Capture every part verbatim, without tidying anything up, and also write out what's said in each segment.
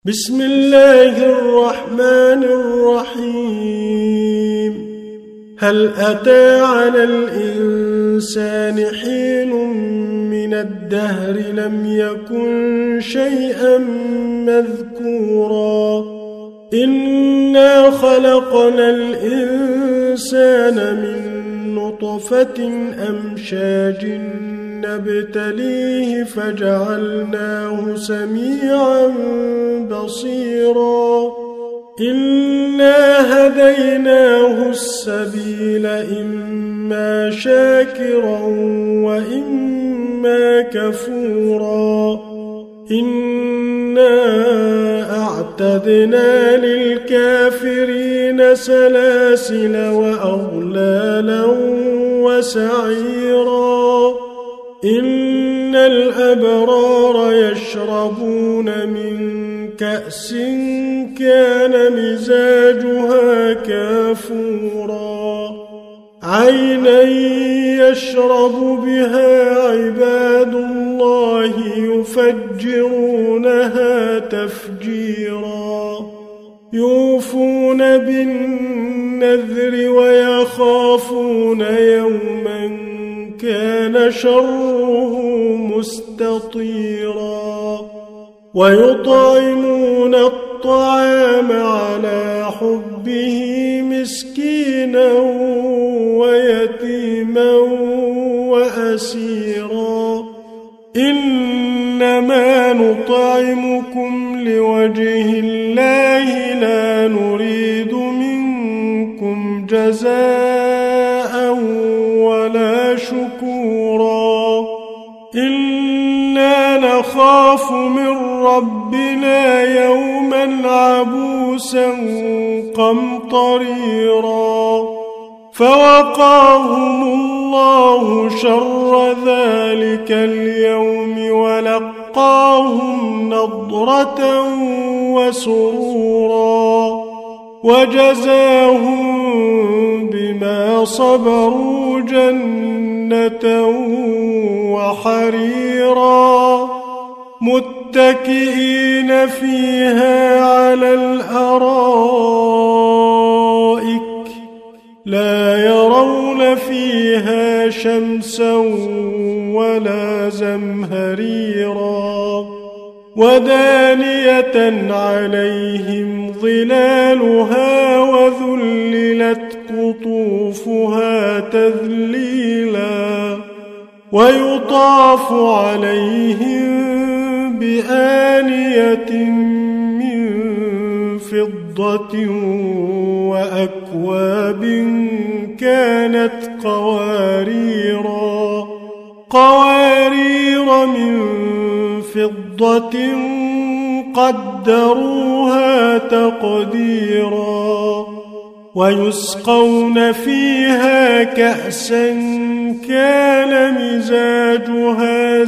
بسم الله الرحمن الرحيم هل أتى على الإنسان حين من الدهر لم يكن شيئا مذكورا إنا خلقنا الإنسان من نطفة أمشاج نبتليه فجعلناه سميعا بصيرا إنا هديناه السبيل إما شاكرا وإما كفورا إنا أعتدنا للكافرين سلاسل وأغلالا وسعيرا إن الأبرار يشربون من كأس كان مزاجها كافورا عينا يشرب بها عباد الله يفجرونها تفجيرا يوفون بالنذر ويخافون يوما كان شره مستطيرا ويطعمون الطعام على حبه مسكينا ويتيما وأسيرا إنما نطعمكم لوجه الله لا نريد منكم جزاء ولا شكورا إنا نخاف من ربنا يوما عبوسا قمطريرا فوقاهم الله شر ذلك اليوم ولقاهم نضرة وسرورا وجزاهم بما صبروا جنة وحريرا متكئين فيها على الأرائك لا يرون فيها شمسا ولا زمهريرا ودانية عليهم ظلالها وذللت قطوفها تذليلا ويطاف عليهم بآنية من فضة وأكواب كانت قواريرا قوارير من فضة قدروها تقديرا ويسقون فيها كأسا كان مزاجها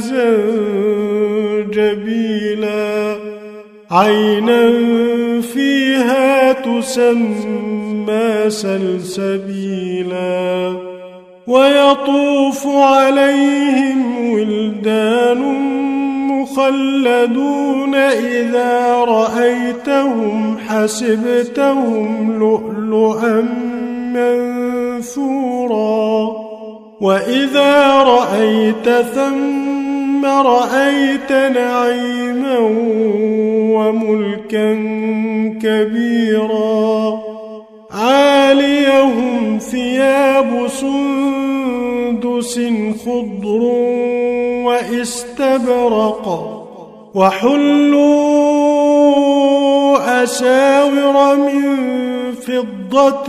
زنجبيلا عينا فيها تسمى سلسبيلا ويطوف عليهم ولدان مخلدون إذا رأيتهم حسبتهم لؤلؤا منثورا وإذا رأيت ثم رأيت نعيما وملكا كبيرا عاليهم ثياب سندس خضر واستبرق وحلوا أساور من فضة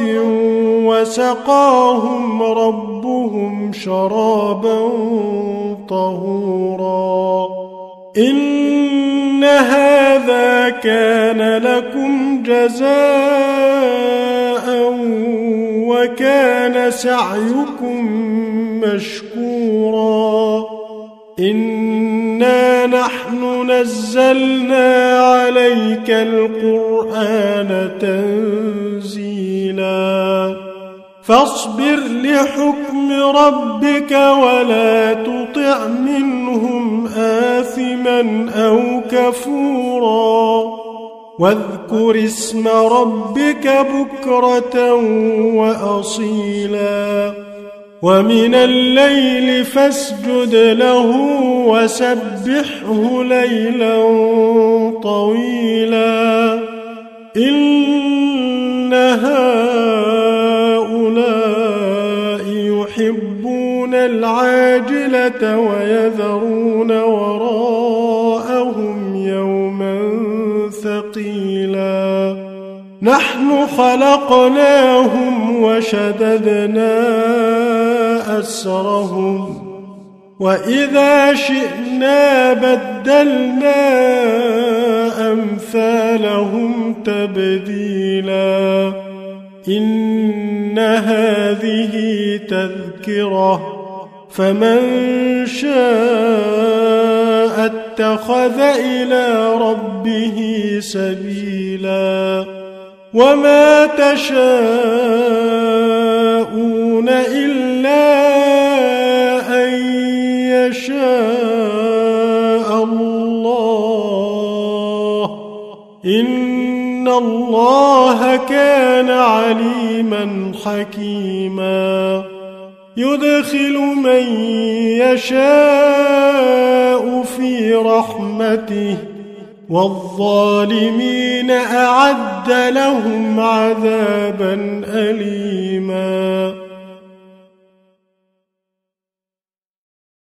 وسقاهم ربهم شرابا طهورا إن هذا كان لكم جزاء وكان سعيكم مشكورا إنا نحن نزلنا عليك القرآن تنزيلا فاصبر لحكم ربك ولا تطع منهم آثما أو كفورا واذكر اسم ربك بكرة وأصيلا ومن الليل فاسجد له وسبحه ليلا طويلا إن هؤلاء يحبون العاجلة ويذرون وراءهم يوما ثقيلا نحن خلقناهم وشددنا أسرهم وإذا شئنا بدلنا أمثالهم تبديلا إن هذه تذكرة فمن شاء اتخذ إلى ربه سبيلا وما تشاءون إلا أن يشاء الله إن الله كان عليما حكيما يدخل من يشاء في رحمته والظالمين أعد لهم عذابا أليما